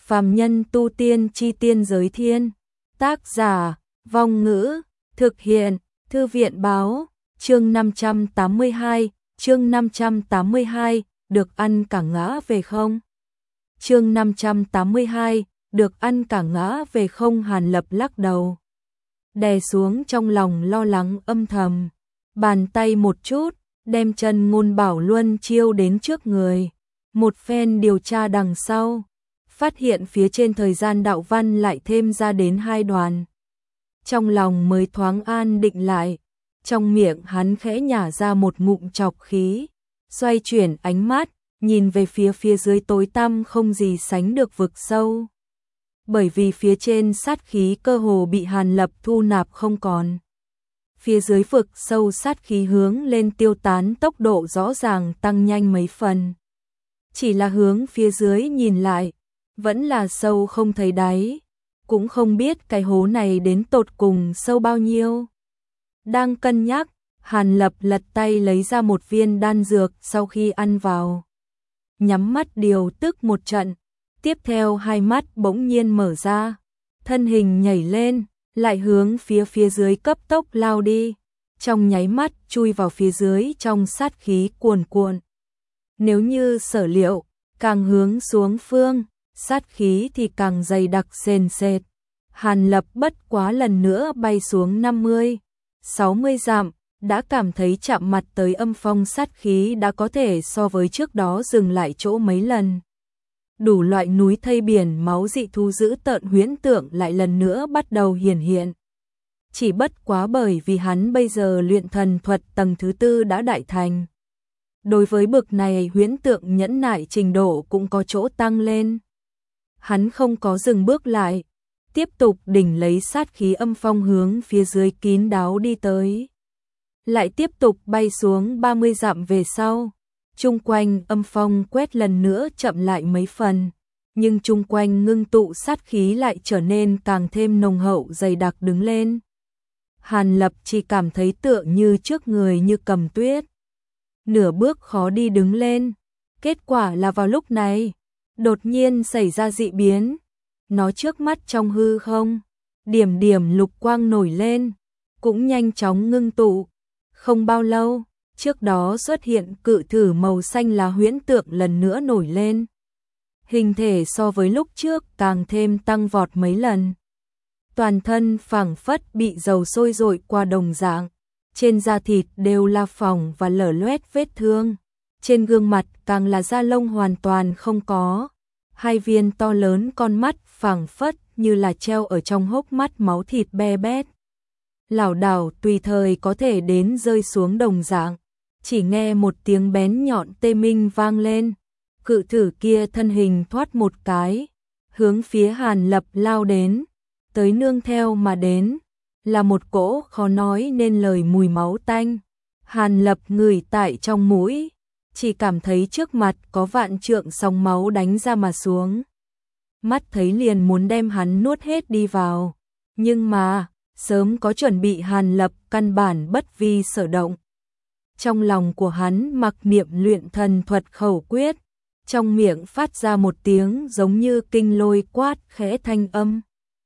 Phàm nhân tu tiên chi tiên giới thiên. Tác giả, Vong Ngữ, thực hiện, Thư viện Báo, chương 582, chương 582, được ăn cả ngã về không? Chương 582, được ăn cả ngã về không? Hàn Lập lắc đầu, đè xuống trong lòng lo lắng âm thầm, bàn tay một chút, đem Trần Ngôn Bảo Luân chiêu đến trước người, một phen điều tra đằng sau, phát hiện phía trên thời gian đạo văn lại thêm ra đến 2 đoàn. Trong lòng mới thoáng an định lại, trong miệng hắn khẽ nhả ra một ngụm trọc khí, xoay chuyển ánh mắt, nhìn về phía dưới tối tăm không gì sánh được vực sâu. Bởi vì phía trên sát khí cơ hồ bị Hàn Lập thu nạp không còn. Phía dưới vực sâu sát khí hướng lên tiêu tán tốc độ rõ ràng tăng nhanh mấy phần. Chỉ là hướng phía dưới nhìn lại, vẫn là sâu không thấy đáy, cũng không biết cái hố này đến tột cùng sâu bao nhiêu. Đang cân nhắc, Hàn Lập lật tay lấy ra một viên đan dược sau khi ăn vào. Nhắm mắt điều tức một trận, tiếp theo hai mắt bỗng nhiên mở ra, thân hình nhảy lên, lại hướng phía dưới cấp tốc lao đi, trong nháy mắt chui vào phía dưới trong sát khí cuồn cuộn. Nếu như sở liệu, càng hướng xuống phương, sát khí thì càng dày đặc sền sệt. Hàn Lập bất quá lần nữa bay xuống 50, 60 dặm, đã cảm thấy chạm mặt tới âm phong sát khí đã có thể so với trước đó dừng lại chỗ mấy lần. Đủ loại núi thây biển máu dị thú dữ tợn huyễn tượng lại lần nữa bắt đầu hiển hiện. Chỉ bất quá bởi vì hắn bây giờ luyện thần thuật tầng thứ 4 đã đại thành. Đối với bực này huyễn tượng nhẫn nại trình độ cũng có chỗ tăng lên. Hắn không có dừng bước lại, tiếp tục đỉnh lấy sát khí âm phong hướng phía dưới kín đáo đi tới. Lại tiếp tục bay xuống 30 dặm về sau, chung quanh âm phong quét lần nữa chậm lại mấy phần, nhưng chung quanh ngưng tụ sát khí lại trở nên càng thêm nồng hậu dày đặc đứng lên. Hàn Lập chỉ cảm thấy tựa như trước người như cầm tuyết, nửa bước khó đi đứng lên. Kết quả là vào lúc này, đột nhiên xảy ra dị biến. Nó trước mắt trong hư không, điểm điểm lục quang nổi lên, cũng nhanh chóng ngưng tụ. Không bao lâu, trước đó xuất hiện cự thử màu xanh lá huyễn tượng lần nữa nổi lên. Hình thể so với lúc trước càng thêm tăng vọt mấy lần. Toàn thân phảng phất bị dầu sôi dội qua đồng dạng, trên da thịt đều là phỏng và lở loét vết thương, trên gương mặt càng là da lông hoàn toàn không có. Hai viên to lớn con mắt phảng phất như là treo ở trong hốc mắt máu thịt be bét. Lảo đảo tùy thời có thể đến rơi xuống đồng dạng. Chỉ nghe một tiếng bén nhọn tê minh vang lên. Cự thử kia thân hình thoát một cái, hướng phía Hàn Lập lao đến. Tới nương theo mà đến, là một cỗ khó nói nên lời mùi máu tanh. Hàn Lập ngửi tại trong mũi, chỉ cảm thấy trước mặt có vạn trượng sóng máu đánh ra mà xuống. Mắt thấy liền muốn đem hắn nuốt hết đi vào, nhưng mà, sớm có chuẩn bị Hàn Lập căn bản bất vi sở động. Trong lòng của hắn mặc niệm luyện thần thuật khẩu quyết, trong miệng phát ra một tiếng giống như kinh lôi quát khẽ thanh âm.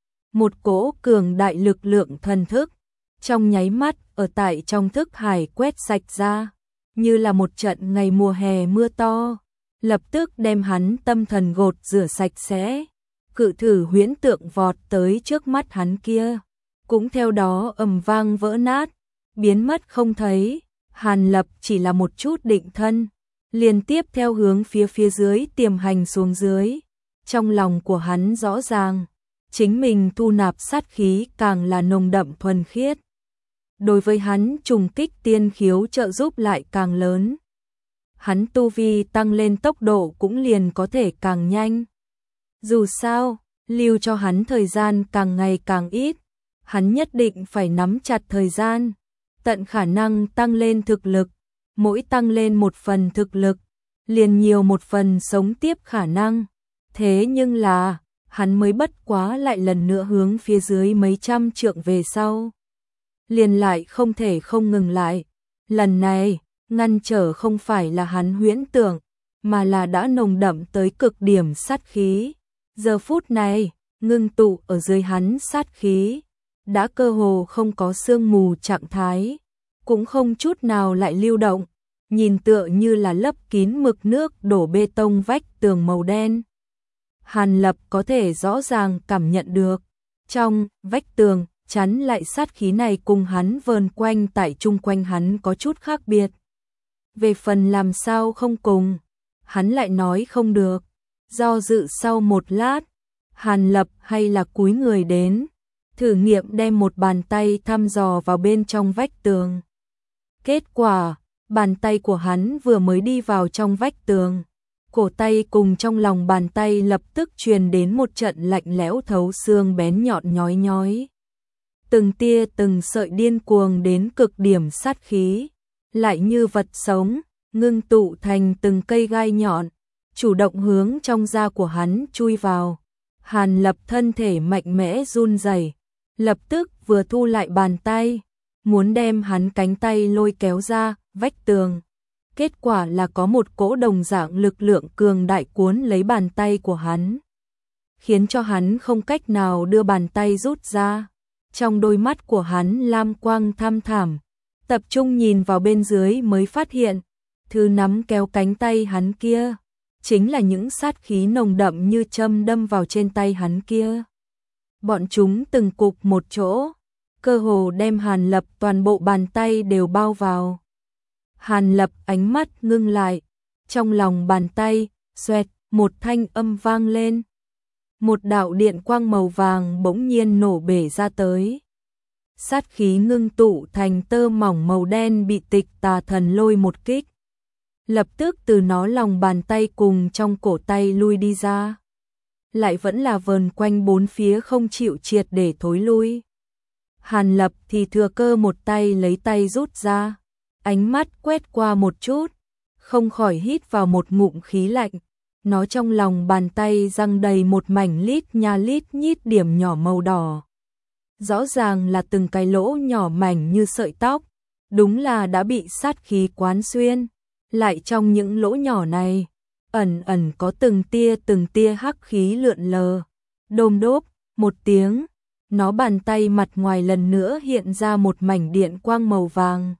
Một cỗ cường đại lực lượng thần thức, trong nháy mắt ở tại trong thức hải quét sạch ra, như là một trận ngày mùa hè mưa to, lập tức đem hắn tâm thần gột rửa sạch sẽ. Cự thử huyễn tượng vọt tới trước mắt hắn kia, cũng theo đó ầm vang vỡ nát, biến mất không thấy. Hàn Lập chỉ là một chút định thân, liền tiếp theo hướng phía dưới tiềm hành xuống dưới. Trong lòng của hắn rõ ràng, chính mình thu nạp sát khí càng là nồng đậm thuần khiết. Đối với hắn trùng kích tiên khiếu trợ giúp lại càng lớn. Hắn tu vi tăng lên tốc độ cũng liền có thể càng nhanh. Dù sao, lưu cho hắn thời gian càng ngày càng ít. Hắn nhất định phải nắm chặt thời gian, tận khả năng tăng lên thực lực. Mỗi tăng lên một phần thực lực, liền nhiều một phần sống tiếp khả năng. Thế nhưng là, hắn mới bất quá lại lần nữa hướng phía dưới mấy trăm trượng về sau. Liền lại không thể không ngừng lại. Lần này, ngăn trở không phải là hắn huyễn tưởng, mà là đã nồng đậm tới cực điểm sát khí. Giờ phút này, ngưng tụ ở dưới hắn sát khí, đã cơ hồ không có sương mù trạng thái, cũng không chút nào lại lưu động, nhìn tựa như là lấp kín mực nước đổ bê tông vách tường màu đen. Hàn Lập có thể rõ ràng cảm nhận được, trong vách tường chắn lại sát khí này cùng hắn vờn quanh tại chung quanh hắn có chút khác biệt. Về phần làm sao không cùng, hắn lại nói không được. Do dự sau một lát, Hàn Lập hay là cúi người đến, thử nghiệm đem một bàn tay thăm dò vào bên trong vách tường. Kết quả, bàn tay của hắn vừa mới đi vào trong vách tường, cổ tay cùng trong lòng bàn tay lập tức truyền đến một trận lạnh lẽo thấu xương bén nhọn nhói nhói. Từng tia từng sợi điên cuồng đến cực điểm sát khí, lại như vật sống, ngưng tụ thành từng cây gai nhọn, chủ động hướng trong da của hắn chui vào. Hàn Lập thân thể mạnh mẽ run rẩy, lập tức vừa thu lại bàn tay, muốn đem hắn cánh tay lôi kéo ra vách tường. Kết quả là có một cỗ đồng dạng lực lượng cường đại cuốn lấy bàn tay của hắn, khiến cho hắn không cách nào đưa bàn tay rút ra. Trong đôi mắt của hắn lam quang thăm thẳm, tập trung nhìn vào bên dưới mới phát hiện, thứ nắm kéo cánh tay hắn kia, chính là những sát khí nồng đậm như châm đâm vào trên tay hắn kia. Bọn chúng từng cục một chỗ, cơ hồ đem Hàn Lập toàn bộ bàn tay đều bao vào. Hàn Lập ánh mắt ngưng lại, trong lòng bàn tay, xoẹt, một thanh âm vang lên. Một đạo điện quang màu vàng bỗng nhiên nổ bể ra tới. Sát khí ngưng tụ thành tơ mỏng màu đen bị Tịch Tà Thần lôi một kích. Lập tức từ nó lòng bàn tay cùng trong cổ tay lui đi ra. Lại vẫn là vờn quanh bốn phía không chịu triệt để thối lui. Hàn Lập thì thừa cơ một tay lấy tay rút ra. Ánh mắt quét qua một chút, không khỏi hít vào một ngụm khí lạnh. Nó trong lòng bàn tay răng đầy một mảnh lít nha lít nhít điểm nhỏ màu đỏ. Rõ ràng là từng cái lỗ nhỏ mảnh như sợi tóc, đúng là đã bị sát khí quán xuyên. Lại trong những lỗ nhỏ này, ẩn ẩn có từng tia hắc khí lượn lờ. Đôm đốp, một tiếng, nó bàn tay mặt ngoài lần nữa hiện ra một mảnh điện quang màu vàng.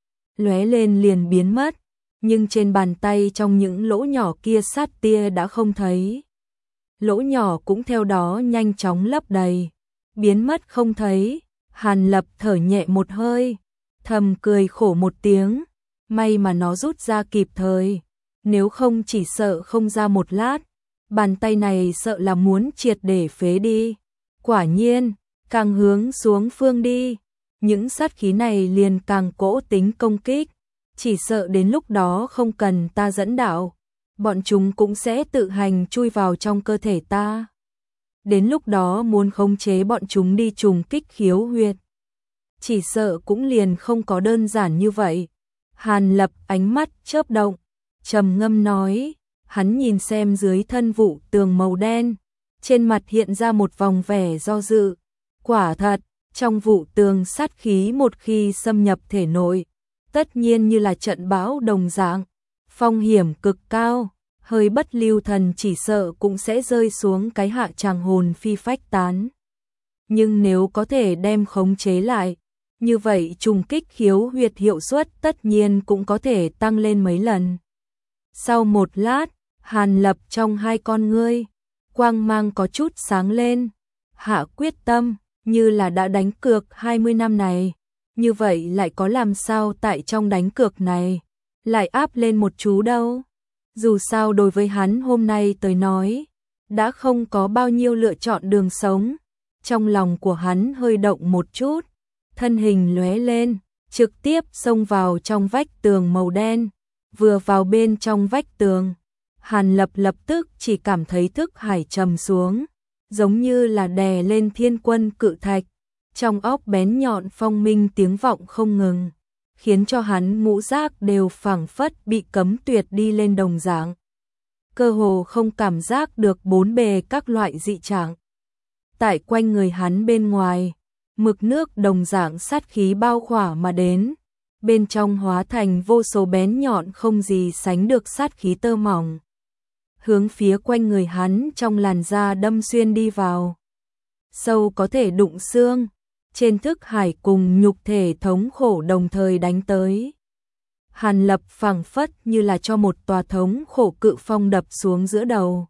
Lóe lên liền biến mất, nhưng trên bàn tay trong những lỗ nhỏ kia sát tia đã không thấy. Lỗ nhỏ cũng theo đó nhanh chóng lấp đầy, biến mất không thấy. Hàn Lập thở nhẹ một hơi, thầm cười khổ một tiếng, may mà nó rút ra kịp thời, nếu không chỉ sợ không ra một lát, bàn tay này sợ là muốn triệt để phế đi. Quả nhiên, càng hướng xuống phương đi, những sát khí này liền càng cỗ tính công kích, chỉ sợ đến lúc đó không cần ta dẫn đạo, bọn chúng cũng sẽ tự hành chui vào trong cơ thể ta. Đến lúc đó muốn khống chế bọn chúng đi trùng kích khiếu huyệt, chỉ sợ cũng liền không có đơn giản như vậy. Hàn Lập ánh mắt chớp động, trầm ngâm nói, hắn nhìn xem dưới thân vụ tường màu đen, trên mặt hiện ra một vòng vẻ do dự. Quả thật, trong vụ tường sát khí một khi xâm nhập thể nội, tất nhiên như là trận bão đồng dạng, phong hiểm cực cao, hơi bất lưu thần chỉ sợ cũng sẽ rơi xuống cái hạ tràng hồn phi phách tán. Nhưng nếu có thể đem khống chế lại, như vậy trùng kích khiếu huyệt hiệu suất tất nhiên cũng có thể tăng lên mấy lần. Sau một lát, Hàn Lập trong hai con ngươi, quang mang có chút sáng lên, hạ quyết tâm, như là đã đánh cược 20 năm này, như vậy lại có làm sao tại trong đánh cược này, lại áp lên một chú đâu. Dù sao đối với hắn hôm nay tới nói, đã không có bao nhiêu lựa chọn đường sống, trong lòng của hắn hơi động một chút, thân hình lóe lên, trực tiếp xông vào trong vách tường màu đen, vừa vào bên trong vách tường. Hàn Lập lập tức chỉ cảm thấy thức hải trầm xuống, giống như là đè lên thiên quân cự thạch, trong óc bén nhọn phong minh tiếng vọng không ngừng, khiến cho hắn ngũ giác đều phảng phất bị cấm tuyệt đi lên đồng dạng. Cơ hồ không cảm giác được bốn bề các loại dị trạng. Tại quanh người hắn bên ngoài, mực nước đồng dạng sát khí bao khỏa mà đến, bên trong hóa thành vô số bén nhọn không gì sánh được sát khí tơ mỏng. hướng phía quanh người hắn trong làn da đâm xuyên đi vào. Sâu có thể đụng xương, trên thức hải cùng nhục thể thống khổ đồng thời đánh tới. Hàn Lập phảng phất như là cho một tòa thống khổ cự phong đập xuống giữa đầu.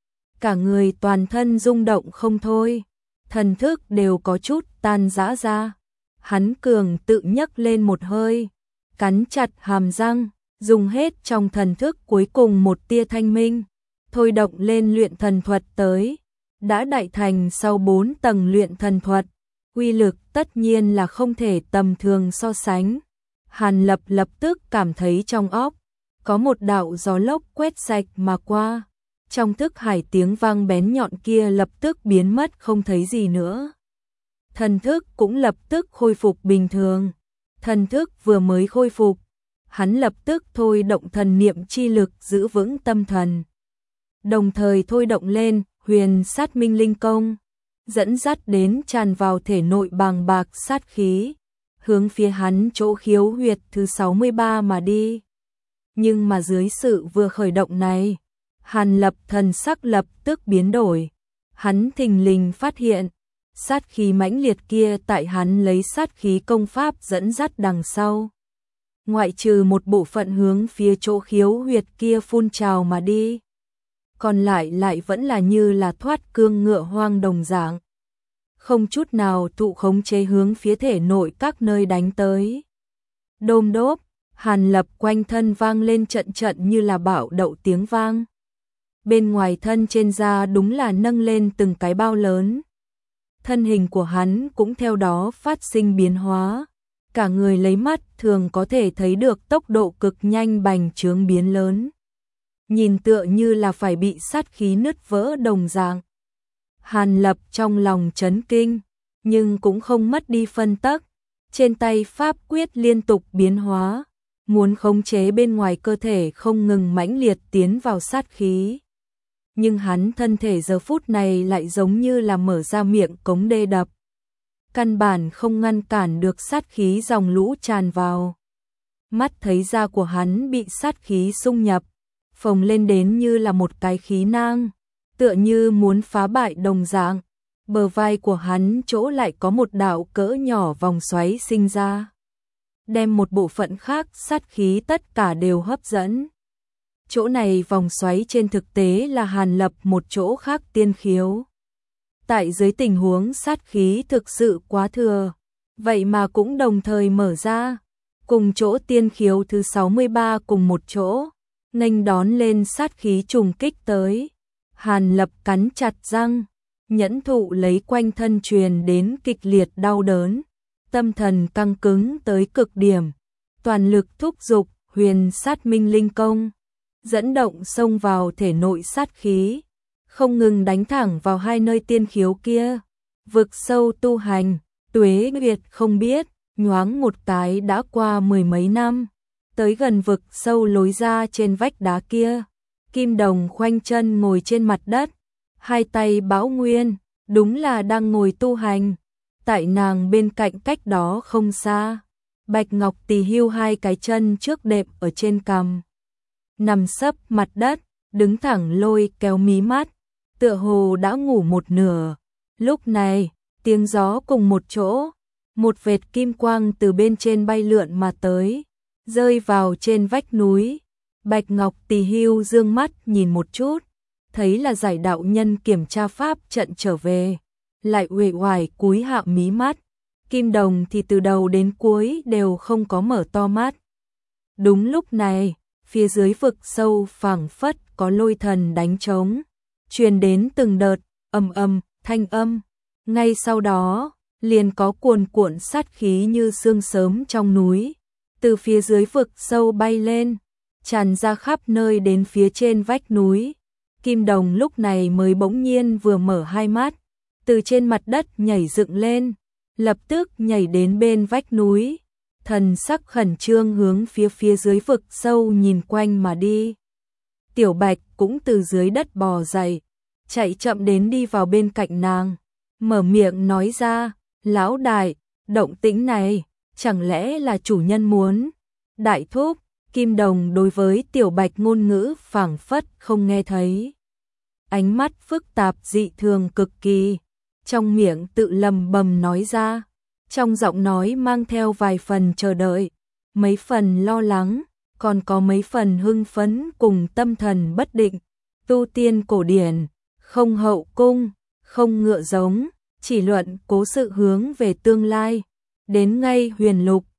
Cả người toàn thân rung động không thôi, thần thức đều có chút tan rã ra. Hắn cường tự nhấc lên một hơi, cắn chặt hàm răng, dùng hết trong thần thức cuối cùng một tia thanh minh, thôi động lên luyện thần thuật tới. Đã đại thành sau 4 tầng luyện thần thuật, uy lực tất nhiên là không thể tầm thường so sánh. Hàn Lập lập tức cảm thấy trong óc có một đạo gió lốc quét sạch mà qua. Trong thức hải tiếng vang bén nhọn kia lập tức biến mất không thấy gì nữa. Thần thức cũng lập tức khôi phục bình thường. Thần thức vừa mới khôi phục, hắn lập tức thôi động thần niệm chi lực giữ vững tâm thần. Đồng thời thôi động lên Huyền Sát Minh Linh Công, dẫn dắt đến tràn vào thể nội bàng bạc sát khí, hướng phía hắn chỗ khiếu huyệt thứ 63 mà đi. Nhưng mà dưới sự vừa khởi động này, Hàn Lập thần sắc lập tức biến đổi. Hắn thình lình phát hiện, sát khí mãnh liệt kia tại hắn lấy sát khí công pháp dẫn dắt đằng sau. Ngoại trừ một bộ phận hướng phía chỗ khiếu huyệt kia phun trào mà đi, còn lại vẫn là như là thoát cương ngựa hoang đồng dạng, không chút nào thụ khống chế hướng phía thể nội các nơi đánh tới. Đôm đốp, Hàn Lập quanh thân vang lên trận trận như là bạo đậu tiếng vang. Bên ngoài thân trên da đúng là nâng lên từng cái bao lớn. Thân hình của hắn cũng theo đó phát sinh biến hóa. Cả người lấy mắt thường có thể thấy được tốc độ cực nhanh bành trướng biến lớn. Nhìn tựa như là phải bị sát khí nứt vỡ đồng dạng. Hàn Lập trong lòng chấn kinh, nhưng cũng không mất đi phân tắc. Trên tay pháp quyết liên tục biến hóa, muốn khống chế bên ngoài cơ thể không ngừng mãnh liệt tiến vào sát khí. Nhưng hắn thân thể giờ phút này lại giống như là mở ra miệng cống đê đập. Căn bản không ngăn cản được sát khí dòng lũ tràn vào. Mắt thấy da của hắn bị sát khí xung nhập, phồng lên đến như là một cái khí nang, tựa như muốn phá bại đồng dạng. Bờ vai của hắn chỗ lại có một đạo cỡ nhỏ vòng xoáy sinh ra, đem một bộ phận khác sát khí tất cả đều hấp dẫn. Chỗ này vòng xoáy trên thực tế là Hàn Lập một chỗ khác tiên khiếu. Tại dưới tình huống sát khí thực sự quá thừa, vậy mà cũng đồng thời mở ra, cùng chỗ tiên khiếu thứ 63 cùng một chỗ, nghênh đón lên sát khí trùng kích tới. Hàn Lập cắn chặt răng, nhẫn thụ lấy quanh thân truyền đến kịch liệt đau đớn, tâm thần căng cứng tới cực điểm, toàn lực thúc giục Huyền Sát Minh Linh Công, dẫn động xông vào thể nội sát khí, không ngừng đánh thẳng vào hai nơi tiên khiếu kia. Vực sâu tu hành, tuế nguyệt không biết, nhoáng một cái đã qua 10 mấy năm, tới gần vực sâu lối ra trên vách đá kia. Kim Đồng khoanh chân ngồi trên mặt đất, hai tay bão nguyên, đúng là đang ngồi tu hành. Tại nàng bên cạnh cách đó không xa, Bạch Ngọc Tỳ hưu hai cái chân trước đệm ở trên cằm, nằm sấp mặt đất, đứng thẳng lôi kéo mí mắt, tựa hồ đã ngủ một nửa. Lúc này, tiếng gió cùng một chỗ, một vệt kim quang từ bên trên bay lượn mà tới, rơi vào trên vách núi. Bạch Ngọc Tỳ hưu dương mắt nhìn một chút, thấy là Giải đạo nhân kiểm tra pháp trận trở về, lại uể oải cúi hạ mí mắt. Kim Đồng thì từ đầu đến cuối đều không có mở to mắt. Đúng lúc này, phía dưới vực sâu phảng phất có lôi thần đánh trống, truyền đến từng đợt ầm ầm thanh âm. Ngay sau đó, liền có cuồn cuộn sát khí như sương sớm trong núi, từ phía dưới vực sâu bay lên, tràn ra khắp nơi đến phía trên vách núi. Kim Đồng lúc này mới bỗng nhiên vừa mở hai mắt, từ trên mặt đất nhảy dựng lên, lập tức nhảy đến bên vách núi, thần sắc khẩn trương hướng phía dưới vực sâu nhìn quanh mà đi. Tiểu Bạch cũng từ dưới đất bò dậy, chạy chậm đến đi vào bên cạnh nàng, mở miệng nói ra, lão đại, động tĩnh này, chẳng lẽ là chủ nhân muốn? Đại thúc, Kim Đồng đối với Tiểu Bạch ngôn ngữ phảng phất không nghe thấy. Ánh mắt phức tạp dị thường cực kỳ, trong miệng tự lầm bầm nói ra, trong giọng nói mang theo vài phần chờ đợi, mấy phần lo lắng, còn có mấy phần hưng phấn cùng tâm thần bất định. Tu tiên cổ điển, không hậu cung, không ngựa giống, chỉ luận cố sự hướng về tương lai. Đến ngay huyền lục,